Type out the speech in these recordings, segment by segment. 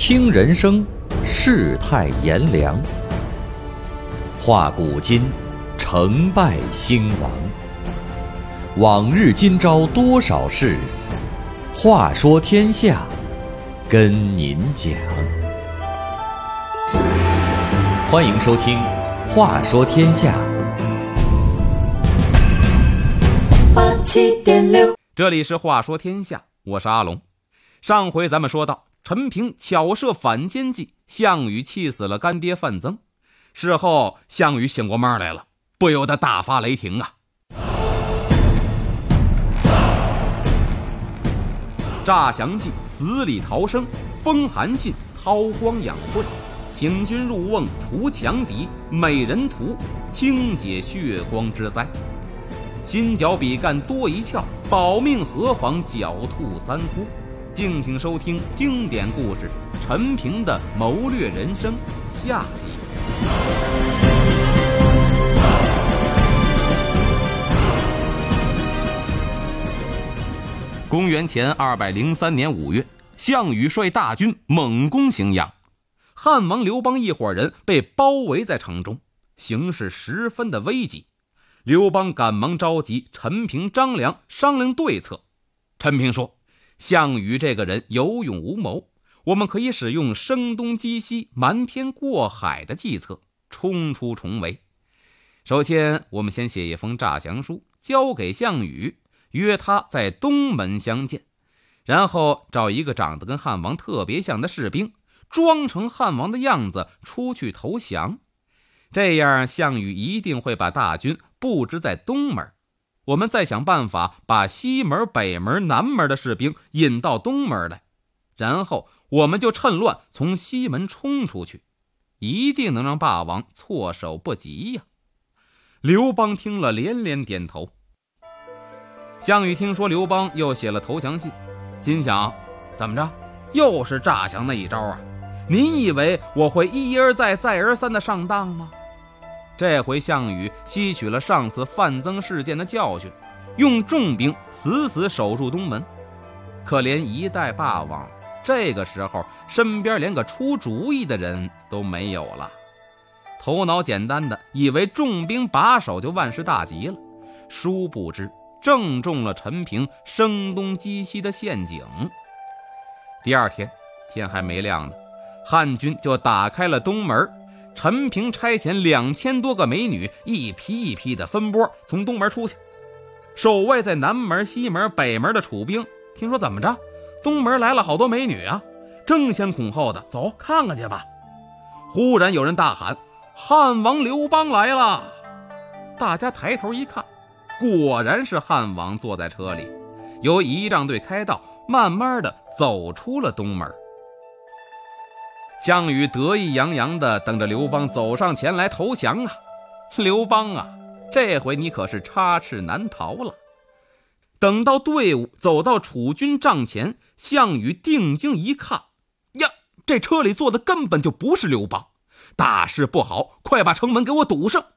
听人生，世态炎凉；话古今，成败兴亡。往日今朝多少事，话说天下，跟您讲。欢迎收听《话说天下》。 87.6， 这里是话说天下，我是阿龙。上回咱们说到，陈平巧设反间计，项羽气死了干爹范增。事后项羽醒过闷来了，不由得大发雷霆啊！诈降计，死里逃生，封韩信，韬光养晦，请君入瓮，除强敌，美人图，清解血光之灾。心绞比干多一窍，保命何妨狡兔三窟。敬请收听经典故事《陈平的谋略人生》下集。公元前203年5月，项羽率大军猛攻荥阳，汉王刘邦一伙人被包围在城中，形势十分的危急。刘邦赶忙召集陈平、张良商量对策。陈平说，项羽这个人有勇无谋，我们可以使用声东击西、瞒天过海的计策，冲出重围。首先，我们先写一封诈降书交给项羽，约他在东门相见，然后找一个长得跟汉王特别像的士兵，装成汉王的样子出去投降。这样项羽一定会把大军布置在东门，我们再想办法把西门、北门、南门的士兵引到东门来，然后我们就趁乱从西门冲出去，一定能让霸王措手不及呀！刘邦听了连连点头。项羽听说刘邦又写了投降信，心想，怎么着，又是诈降那一招啊？您以为我会一而再再而三的上当吗？这回项羽吸取了上次范增事件的教训，用重兵死死守住东门。可怜一代霸王这个时候身边连个出主意的人都没有了，头脑简单的以为重兵把守就万事大吉了，殊不知正中了陈平声东击西的陷阱。第二天天还没亮呢，汉军就打开了东门，陈平差遣2000多个美女一批一批的分拨从东门出去。守卫在南门、西门、北门的楚兵听说怎么着，东门来了好多美女啊，争先恐后的走看看去吧。忽然有人大喊，汉王刘邦来了！大家抬头一看，果然是汉王坐在车里，由仪仗队开道，慢慢的走出了东门。项羽得意洋洋地等着刘邦走上前来投降啊！刘邦啊，这回你可是插翅难逃了。等到队伍走到楚军帐前，项羽定睛一看，呀，这车里坐的根本就不是刘邦，大事不好，快把城门给我堵上！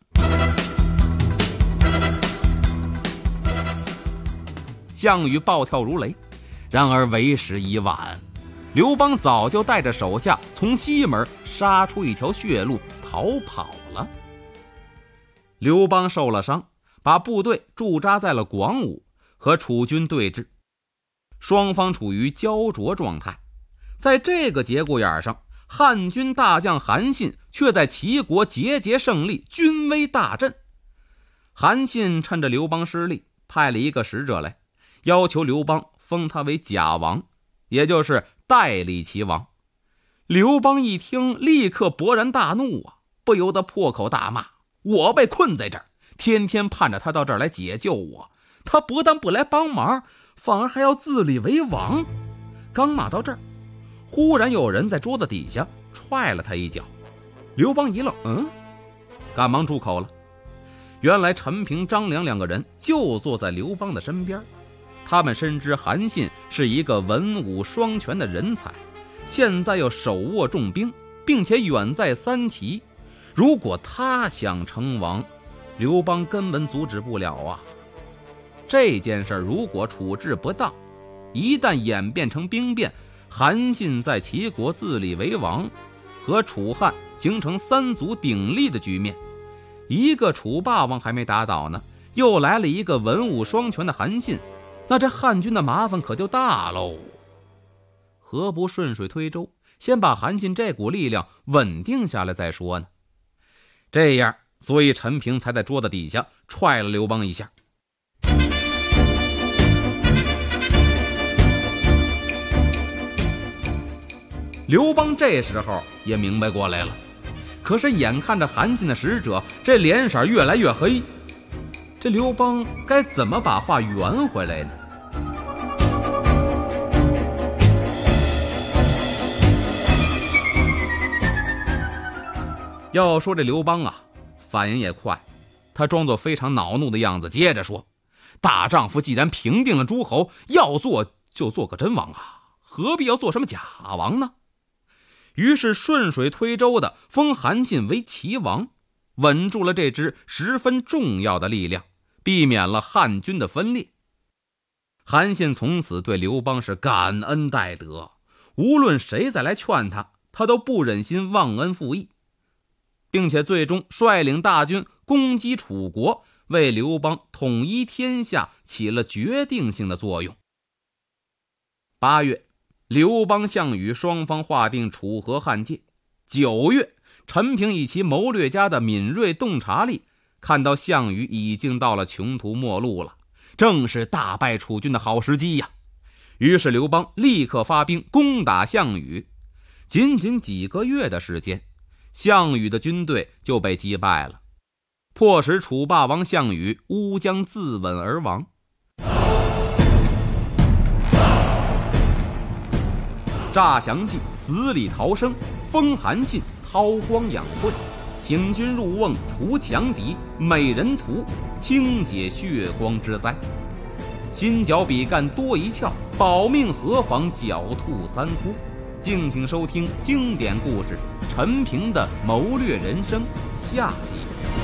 项羽暴跳如雷，然而为时已晚。刘邦早就带着手下从西门杀出一条血路逃跑了。刘邦受了伤，把部队驻扎在了广武，和楚军对峙，双方处于焦灼状态。在这个节骨眼上，汉军大将韩信却在齐国节节胜利，军威大振。韩信趁着刘邦失利，派了一个使者来，要求刘邦封他为假王，也就是代理齐王。刘邦一听，立刻勃然大怒啊，不由得破口大骂，我被困在这儿，天天盼着他到这儿来解救我，他不但不来帮忙，反而还要自立为王。刚骂到这儿，忽然有人在桌子底下踹了他一脚。刘邦一愣，赶忙住口了。原来陈平、张良两个人就坐在刘邦的身边，他们深知韩信是一个文武双全的人才，现在又手握重兵，并且远在三齐，如果他想称王，刘邦根本阻止不了啊。这件事如果处置不当，一旦演变成兵变， 韩信在齐国自立为王，和楚汉形成三足鼎立的局面。一个楚霸王还没打倒呢，又来了一个文武双全的韩信，那这汉军的麻烦可就大喽。何不顺水推舟，先把韩信这股力量稳定下来再说呢？这样，所以陈平才在桌子底下踹了刘邦一下。刘邦这时候也明白过来了，可是眼看着韩信的使者这脸色越来越黑，这刘邦该怎么把话圆回来呢？要说这刘邦啊，反应也快，他装作非常恼怒的样子，接着说：大丈夫既然平定了诸侯，要做就做个真王啊，何必要做什么假王呢？于是顺水推舟的封韩信为齐王，稳住了这支十分重要的力量，避免了汉军的分裂。韩信从此对刘邦是感恩戴德，无论谁再来劝他，他都不忍心忘恩负义，并且最终率领大军攻击楚国，为刘邦统一天下起了决定性的作用。8月，刘邦、项羽双方划定楚河汉界。9月，陈平以其谋略家的敏锐洞察力，看到项羽已经到了穷途末路了，正是大败楚军的好时机呀。于是刘邦立刻发兵攻打项羽。仅仅几个月的时间，项羽的军队就被击败了，迫使楚霸王项羽乌江自刎而亡。诈降计，死里逃生，封韩信，韬光养晦，请君入瓮，除强敌，美人图，清解血光之灾。心绞比干多一窍，保命何妨狡兔三窟。敬请收听经典故事《陈平的谋略人生》下集。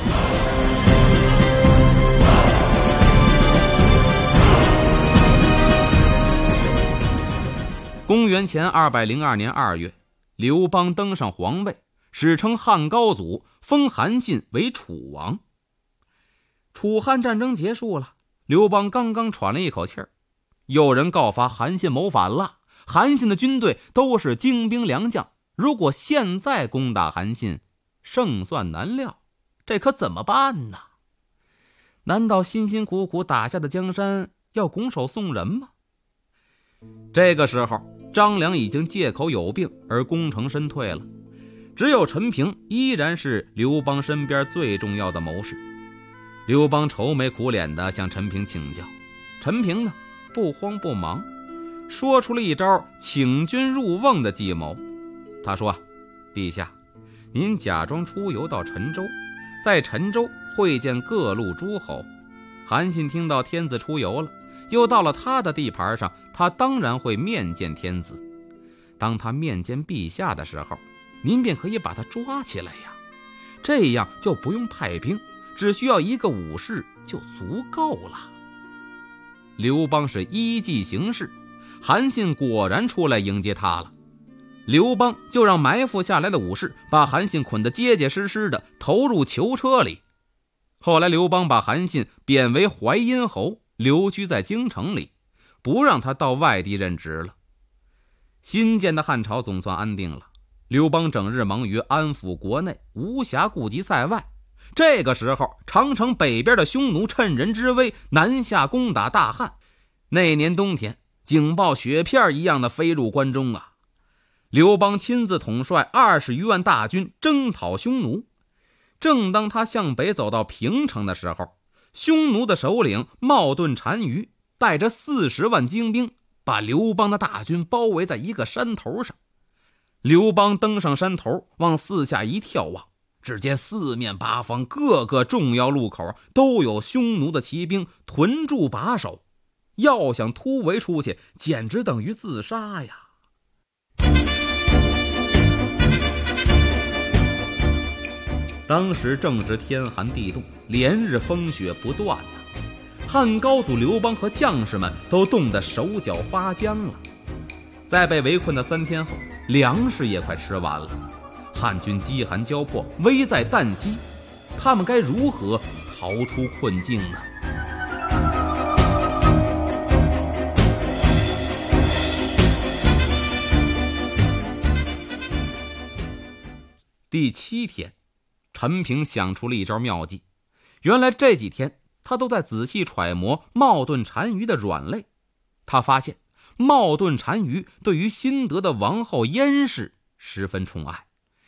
公元前202年2月，刘邦登上皇位，史称汉高祖，封韩信为楚王。楚汉战争结束了，刘邦刚刚喘了一口气儿，有人告发韩信谋反了。韩信的军队都是精兵良将，如果现在攻打韩信，胜算难料，这可怎么办呢？难道辛辛苦苦打下的江山要拱手送人吗？这个时候，张良已经借口有病而功成身退了，只有陈平依然是刘邦身边最重要的谋士。刘邦愁眉苦脸地向陈平请教，陈平呢，不慌不忙，说出了一招请君入瓮的计谋。他说：陛下，您假装出游到陈州，在陈州会见各路诸侯。韩信听到天子出游了，又到了他的地盘上，他当然会面见天子。当他面见陛下的时候，您便可以把他抓起来呀，这样就不用派兵，只需要一个武士就足够了。刘邦是依计行事，韩信果然出来迎接他了。刘邦就让埋伏下来的武士把韩信捆得结结实实的，投入囚车里。后来刘邦把韩信贬为淮阴侯，留居在京城里，不让他到外地任职了。新建的汉朝总算安定了，刘邦整日忙于安抚国内，无暇顾及塞外。这个时候，长城北边的匈奴趁人之危南下攻打大汉。那年冬天，警报雪片一样的飞入关中啊！刘邦亲自统帅20余万大军征讨匈奴。正当他向北走到平城的时候，匈奴的首领冒顿单于带着40万精兵，把刘邦的大军包围在一个山头上。刘邦登上山头，往四下一眺望，只见四面八方各个重要路口都有匈奴的骑兵屯驻把守，要想突围出去，简直等于自杀呀！当时正值天寒地冻，连日风雪不断汉高祖刘邦和将士们都冻得手脚发僵了。 在被围困的3天后，粮食也快吃完了，汉军饥寒交迫，危在旦夕，他们该如何逃出困境呢？第7天，陈平想出了一招妙计。原来这几天他都在仔细揣摩冒顿单于的软肋。他发现冒顿单于对于新得的王后燕氏十分宠爱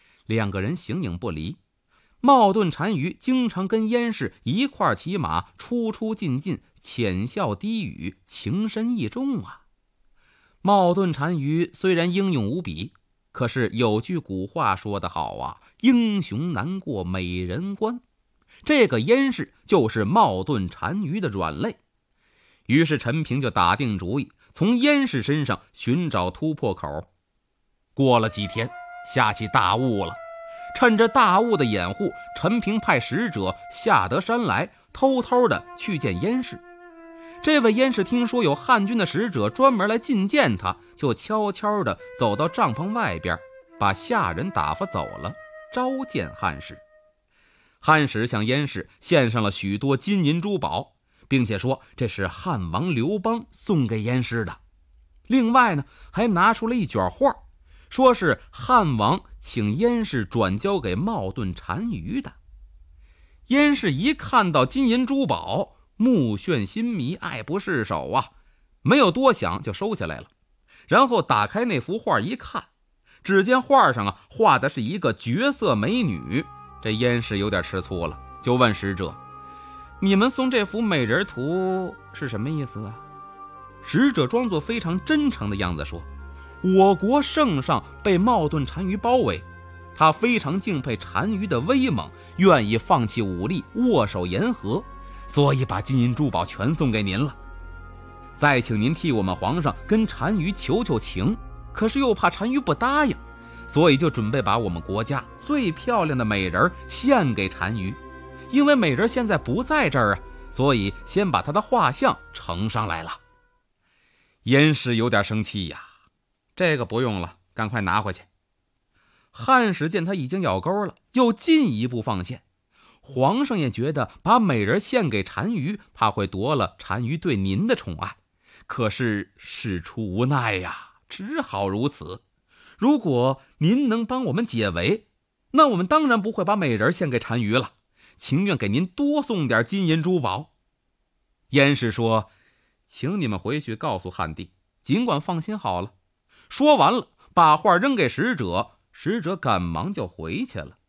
，2个人形影不离。冒顿单于经常跟燕氏一块骑马，出出进进，浅笑低语，情深意重啊。冒顿单于虽然英勇无比，可是有句古话说得好啊，英雄难过美人关。这个燕氏就是冒顿单于的软肋。于是陈平就打定主意，从燕氏身上寻找突破口。过了几天，下起大雾了。趁着大雾的掩护，陈平派使者下得山来，偷偷的去见燕氏。这位燕氏听说有汉军的使者专门来觐见他，就悄悄地走到帐篷外边，把下人打发走了，召见汉使。汉使向燕氏献上了许多金银珠宝，并且说这是汉王刘邦送给燕氏的。另外呢，还拿出了一卷画，说是汉王请燕氏转交给冒顿单于的。燕氏一看到金银珠宝，目眩心迷，爱不释手啊，没有多想就收下来了。然后打开那幅画一看，只见画上画的是一个绝色美女。这燕氏有点吃醋了，就问使者：你们送这幅美人图是什么意思啊？使者装作非常真诚的样子说：我国圣上被冒顿单于包围，他非常敬佩单于的威猛，愿意放弃武力，握手言和，所以把金银珠宝全送给您了。再请您替我们皇上跟单于求求情，可是又怕单于不答应，所以就准备把我们国家最漂亮的美人献给单于。因为美人现在不在这儿啊，所以先把她的画像呈上来了。燕氏有点生气呀，这个不用了，赶快拿回去。汉使见他已经咬钩了，又进一步放线。皇上也觉得把美人献给单于，怕会夺了单于对您的宠爱，可是事出无奈呀，只好如此。如果您能帮我们解围，那我们当然不会把美人献给单于了，情愿给您多送点金银珠宝。燕氏说：请你们回去告诉汉帝，尽管放心好了。说完了，把画扔给使者，使者赶忙就回去了。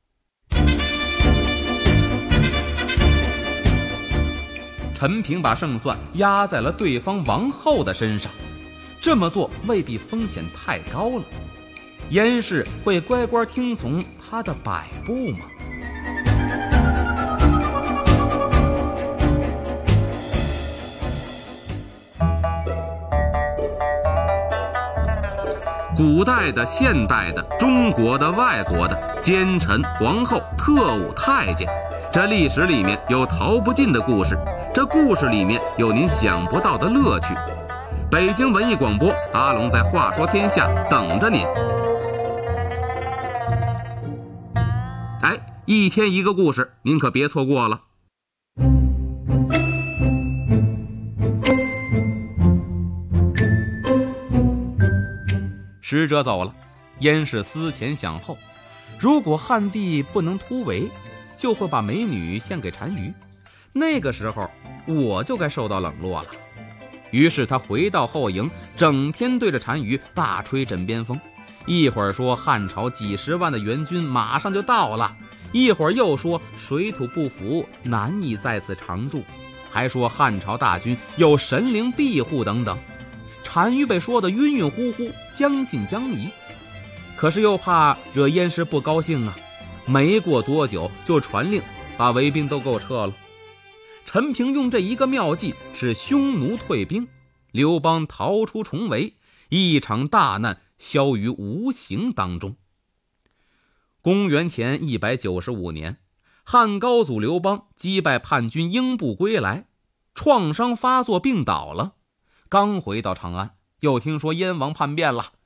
陈平把胜算压在了对方王后的身上，这么做未必风险太高了。燕氏会乖乖听从他的摆布吗？古代的、现代的、中国的、外国的，奸臣、皇后、特务、太监，这历史里面有逃不尽的故事，这故事里面有您想不到的乐趣。北京文艺广播，阿龙在话说天下等着您。一天一个故事，您可别错过了。使者走了，燕氏思前想后，如果汉帝不能突围，就会把美女献给单于，那个时候我就该受到冷落了。于是他回到后营，整天对着单于大吹枕边风，一会儿说汉朝几十万的援军马上就到了，一会儿又说水土不服，难以在此常住，还说汉朝大军有神灵庇护等等。单于被说得晕晕乎乎，将信将疑，可是又怕惹燕氏不高兴啊，没过多久就传令把围兵都给我撤了。陈平用这一个妙计，使匈奴退兵，刘邦逃出重围，一场大难消于无形当中。公元前195年，汉高祖刘邦击败叛军英布归来，创伤发作病倒了。刚回到长安，又听说燕王叛变了，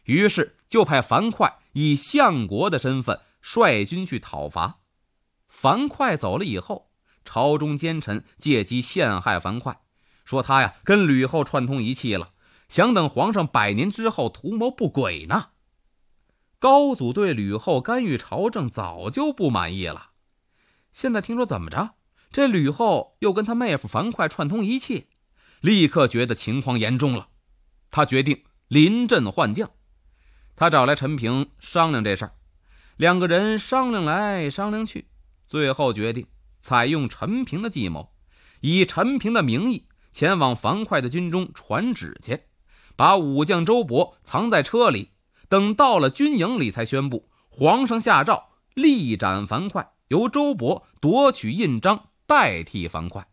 于是就派樊哙以相国的身份率军去讨伐。樊哙走了以后，朝中奸臣借机陷害樊哙，说他呀跟吕后串通一气了，想等皇上100年之后图谋不轨呢。高祖对吕后干预朝政早就不满意了，现在听说怎么着，这吕后又跟他妹夫樊哙串通一气，立刻觉得情况严重了。他决定临阵换将，他找来陈平商量这事儿，两个人商量来商量去，最后决定采用陈平的计谋，以陈平的名义前往樊哙的军中传旨去，把武将周勃藏在车里，等到了军营里才宣布皇上下诏力斩樊哙，由周勃夺取印章代替樊哙。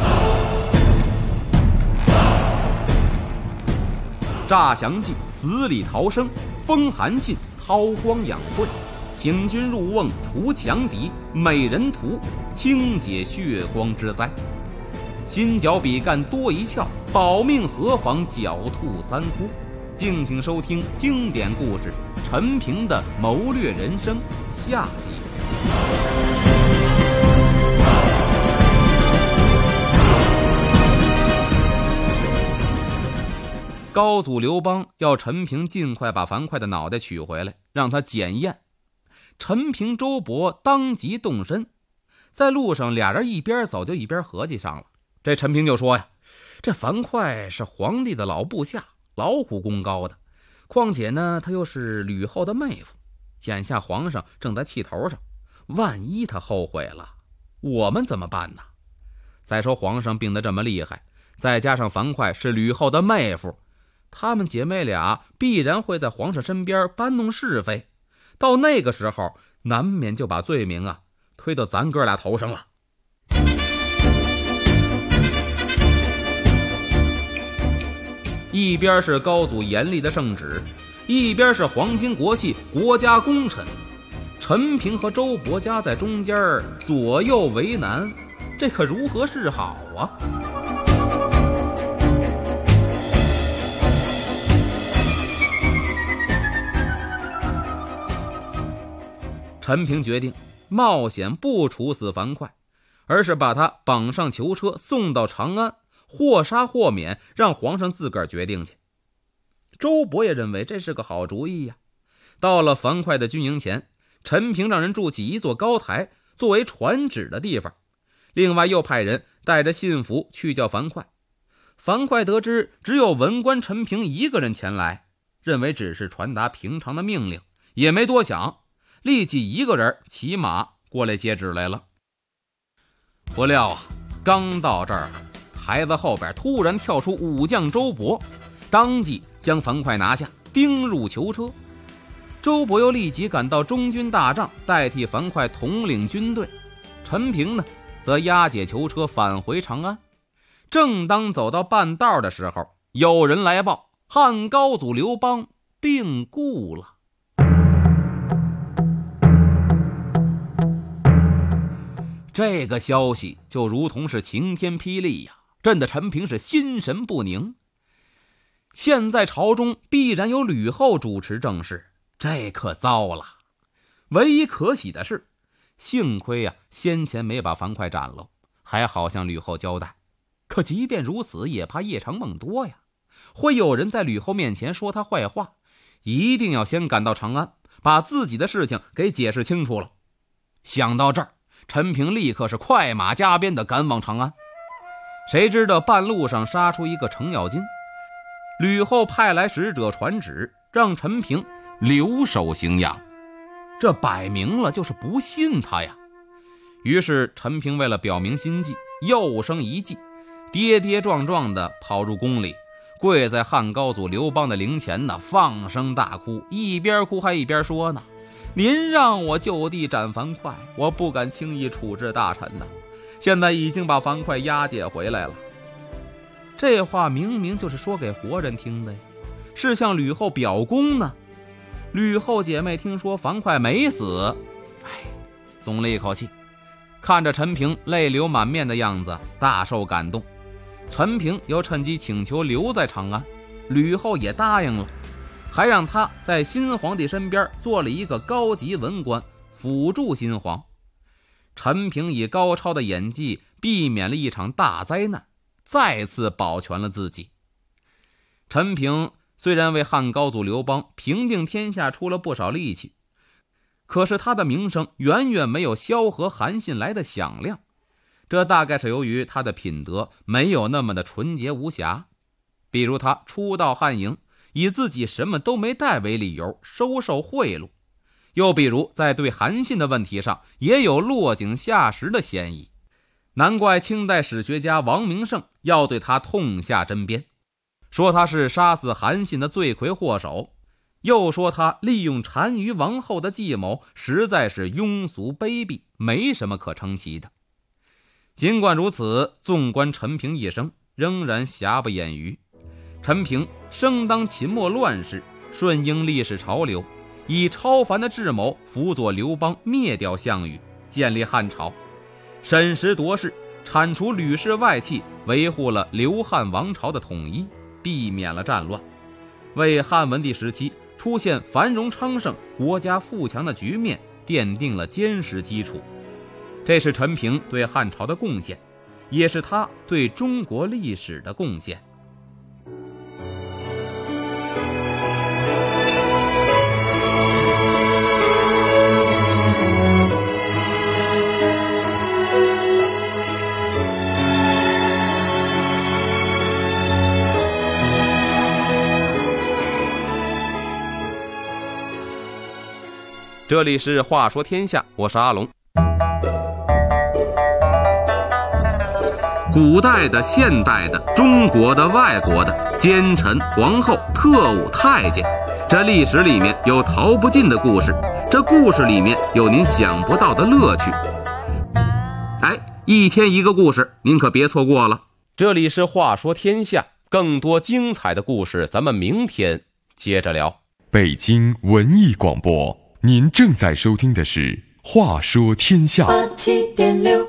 诈降计，死里逃生，封韩信，韬光养晦，请君入瓮，除强敌，美人图，清解血光之灾。心绞比干多一窍，保命何妨狡兔3窟。敬请收听经典故事《陈平的谋略人生》下集。高祖刘邦要陈平尽快把樊哙的脑袋取回来，让他检验。陈平、周勃当即动身，在路上俩人一边走就一边合计上了。这陈平就说呀，这樊哙是皇帝的老部下，老虎功高的，况且呢他又是吕后的妹夫，眼下皇上正在气头上，万一他后悔了，我们怎么办呢？再说皇上病得这么厉害，再加上樊哙是吕后的妹夫，她们姐妹俩必然会在皇上身边搬弄是非，到那个时候难免就把罪名推到咱哥俩头上了。一边是高祖严厉的圣旨，一边是皇亲国戚国家功臣，陈平和周勃家在中间左右为难，这可如何是好啊？陈平决定冒险不处死樊哙，而是把他绑上囚车送到长安，或杀或免，让皇上自个儿决定去。周勃也认为这是个好主意呀。到了樊哙的军营前，陈平让人筑起一座高台作为传旨的地方，另外又派人带着信符去叫樊哙。樊哙得知只有文官陈平一个人前来，认为只是传达平常的命令，也没多想，立即一个人骑马过来接旨来了。不料刚到这儿，台子后边突然跳出武将周勃，当即将樊哙拿下，钉入囚车。周勃又立即赶到中军大帐，代替樊哙统领军队。陈平呢，则押解囚车返回长安。正当走到半道的时候，有人来报，汉高祖刘邦病故了。这个消息就如同是晴天霹雳呀，震得陈平是心神不宁。现在朝中必然有吕后主持政事，这可糟了。唯一可喜的是，幸亏先前没把樊哙斩了，还好向吕后交代。可即便如此，也怕夜长梦多呀，会有人在吕后面前说他坏话，一定要先赶到长安，把自己的事情给解释清楚了。想到这儿，陈平立刻是快马加鞭地赶往长安。谁知道半路上杀出一个程咬金，吕后派来使者传旨，让陈平留守荥阳。这摆明了就是不信他呀。于是陈平为了表明心迹，又生一计，跌跌撞撞地跑入宫里，跪在汉高祖刘邦的陵前放声大哭，一边哭还一边说呢，您让我就地斩樊哙，我不敢轻易处置大臣呢。现在已经把樊哙押解回来了。这话明明就是说给活人听的呀，是向吕后表功呢。吕后姐妹听说樊哙没死，松了一口气，看着陈平泪流满面的样子，大受感动。陈平又趁机请求留在长安，吕后也答应了。 还让他在新皇帝身边做了一个高级文官，辅助新皇。陈平以高超的演技避免了一场大灾难，再次保全了自己。陈平虽然为汉高祖刘邦平定天下出了不少力气，可是他的名声远远没有萧何、韩信来的响亮，这大概是由于他的品德没有那么的纯洁无瑕。比如他初到汉营，以自己什么都没带为理由收受贿赂，又比如在对韩信的问题上也有落井下石的嫌疑，难怪清代史学家王明胜要对他痛下针砭，说他是杀死韩信的罪魁祸首，又说他利用单于王后的计谋实在是庸俗卑鄙，没什么可称奇的。尽管如此，纵观陈平一生，仍然瑕不掩瑜。陈平生当秦末乱世，顺应历史潮流，以超凡的智谋辅佐刘邦灭掉项羽，建立汉朝，审时度势，铲除吕氏外戚，维护了刘汉王朝的统一，避免了战乱，为汉文帝时期出现繁荣昌盛、国家富强的局面奠定了坚实基础。这是陈平对汉朝的贡献，也是他对中国历史的贡献。这里是话说天下，我是阿龙。古代的、现代的、中国的、外国的，奸臣、皇后、特务、太监，这历史里面有逃不尽的故事，这故事里面有您想不到的乐趣。一天一个故事，您可别错过了。这里是话说天下，更多精彩的故事咱们明天接着聊。 北京文艺广播，您正在收听的是话说天下。87.6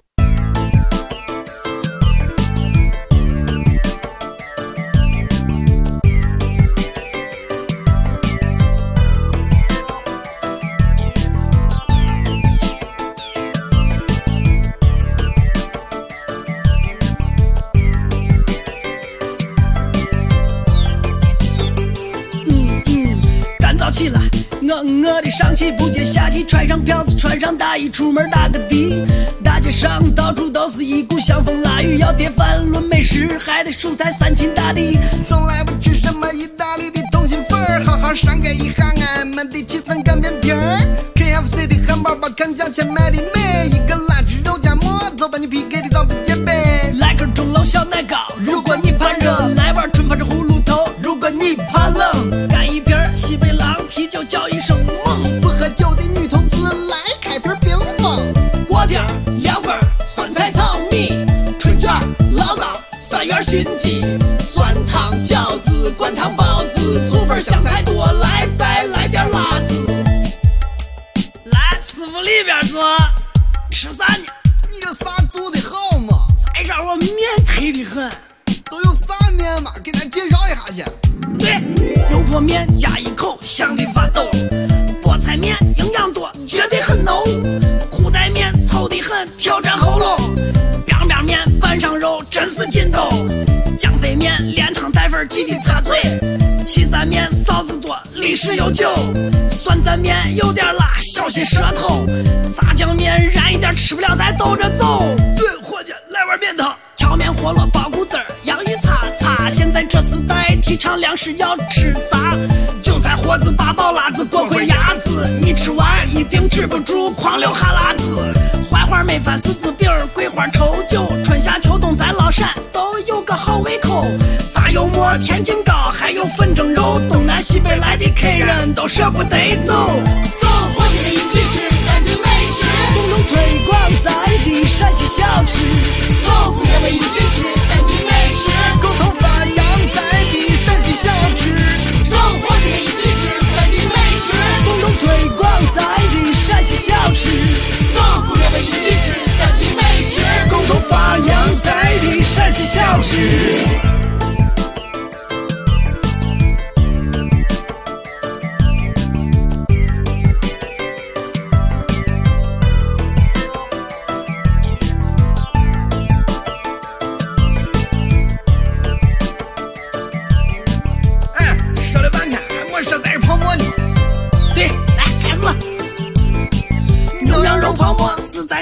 起来，我的上气不接下气，穿上票子，穿上大衣，出门打个的。大街上到处都是一股香风腊雨，要碟饭论美食，还得蔬菜三秦大地。 从来不吃什么意大利的通心粉儿，好好上个一行俺们的起3个面皮儿。KFC 的汉堡包，看价钱买的美，一个辣猪肉夹馍，走把你 PK 的早不减肥。 来根钟楼小奶糕，如果你怕热；来碗春发这葫芦头，如果你怕冷。干一瓶西北狼啤酒，叫一声猛。 不喝酒的女同志来开瓶冰峰。 锅贴、凉粉、酸菜炒米、春卷、醪糟、3元熏鸡、酸汤饺子、灌汤包子、醋粉香菜多，来再来点辣子。来，师傅里边坐，吃啥呢？ 你这啥做的好嘛？ 再让我面忒的很。 都有啥面嘛？给咱介绍一下去。 对，油泼面加一口，香的发抖。菠菜面营养多，绝对很浓。裤带面糙的很，挑战喉咙。凉面面拌上肉，真是劲头。酱肥面连汤带粉，记得擦嘴。岐山面臊子多，历史悠久。酸蘸面有点辣，小心舌头。炸酱面燃一点，吃不了再兜着走。 对，伙计，来碗面汤。 荞面饸饹包谷子儿，洋芋擦擦。现在这时代提倡粮食要吃杂，韭菜货子、八宝辣子、锅盔鸭子，你吃完一定止不住狂流哈喇子。槐花焖饭、柿子饼、桂花稠酒，春夏秋冬咱老陕都有个好胃口。炸油馍、天津糕，还有粉蒸肉，东南西北来的客人都舍不得走。 走，伙计们一起吃3秦美食， 共同推广在地陕西小吃。 走，朋友们一起吃3秦美食， 共同发扬在地陕西小吃。 走，伙计们一起吃3秦美食， 共同推广在地陕西小吃。 走，朋友们一起吃3秦美食， 共同发扬在地陕西小吃。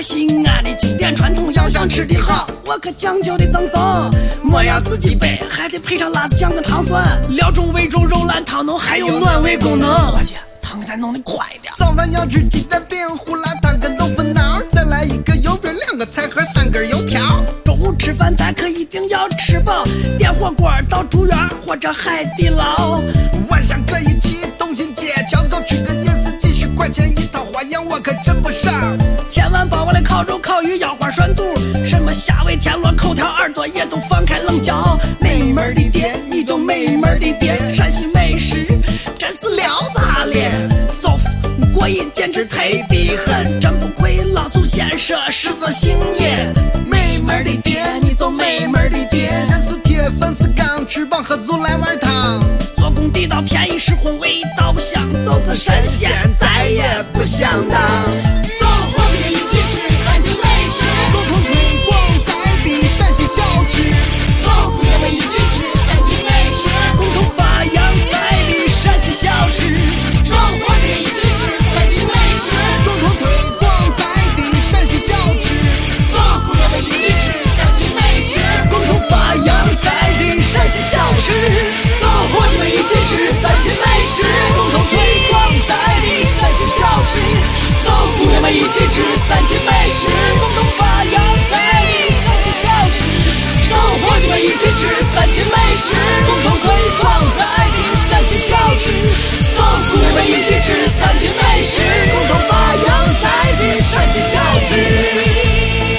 西安的经典传统，要想吃的好，我可讲究的赠送。莫要自己备，还得配上辣子酱跟糖蒜，料中味中肉烂汤浓，还有暖胃功能。伙计，汤再弄得快点。 早饭要吃鸡蛋饼、胡辣汤跟豆腐脑，再来一个油饼、2个菜盒、3根油条。 中午吃饭咱可一定要吃饱，点火锅到住院或者海底捞。 晚上可以去东新街、饺子沟吃个夜市，几十块钱一套，花样我可真不少。 千万别忘了烤肉、烤鱼、腰花、涮肚，什么虾尾、田螺、口条、耳朵也都放开冷嚼。美门的店你就美门的店，陕西美食真是撩炸脸，舒服过瘾，简直忒的很，真不愧老祖先说食色性也。美门的店你就美门的店， 人是铁，粉是钢，吃饱喝足来碗汤。 做工地道，便宜实惠，味道不香，就是神仙再也不想当。 走，我们一起吃3级美食， 共同推广在地陕西小吃。 走，朋友们一起吃3级美食， 共同发扬在地陕西小吃。 走，我们一起吃3级美食， 共同推广在地陕西小吃。 走，朋友们一起吃3级美食， 共同发扬在地陕西小吃。走，我们一起吃3级美食，共同推广在地陕西小吃。走，朋友们一起吃3级美食，共同发扬在地陕西小吃。走，伙计们一起吃3级美食，共同推广在地陕西小吃。走，朋友们一起吃3级美食，共同发扬在地陕西小吃。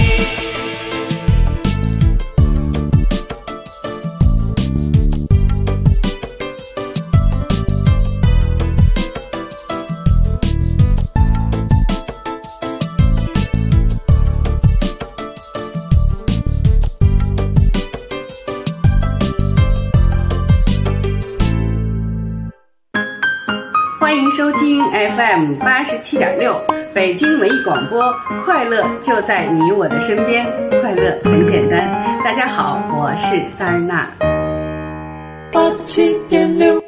欢迎收听 FM 87.6北京文艺广播，快乐就在你我的身边，快乐很简单。大家好，我是萨日娜。 87.6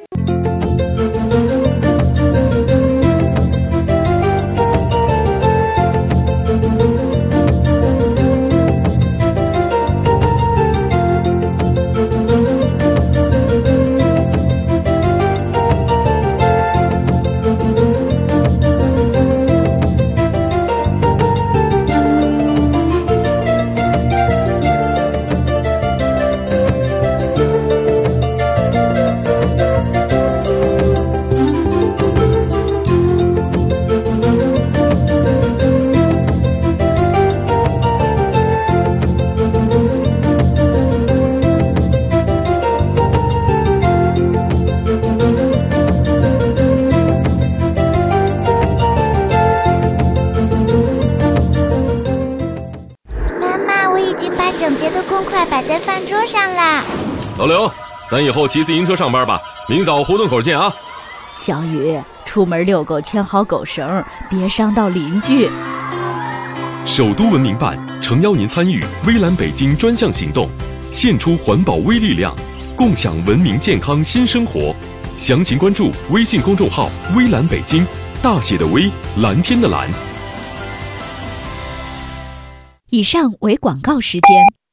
老刘，咱以后骑自行车上班吧，明早胡同口见啊。 小雨，出门遛狗牵好狗绳，别伤到邻居。 首都文明办诚邀您参与微蓝北京专项行动，献出环保微力量，共享文明健康新生活。详情关注微信公众号微蓝北京，大写的微，蓝天的蓝。 以上为广告时间。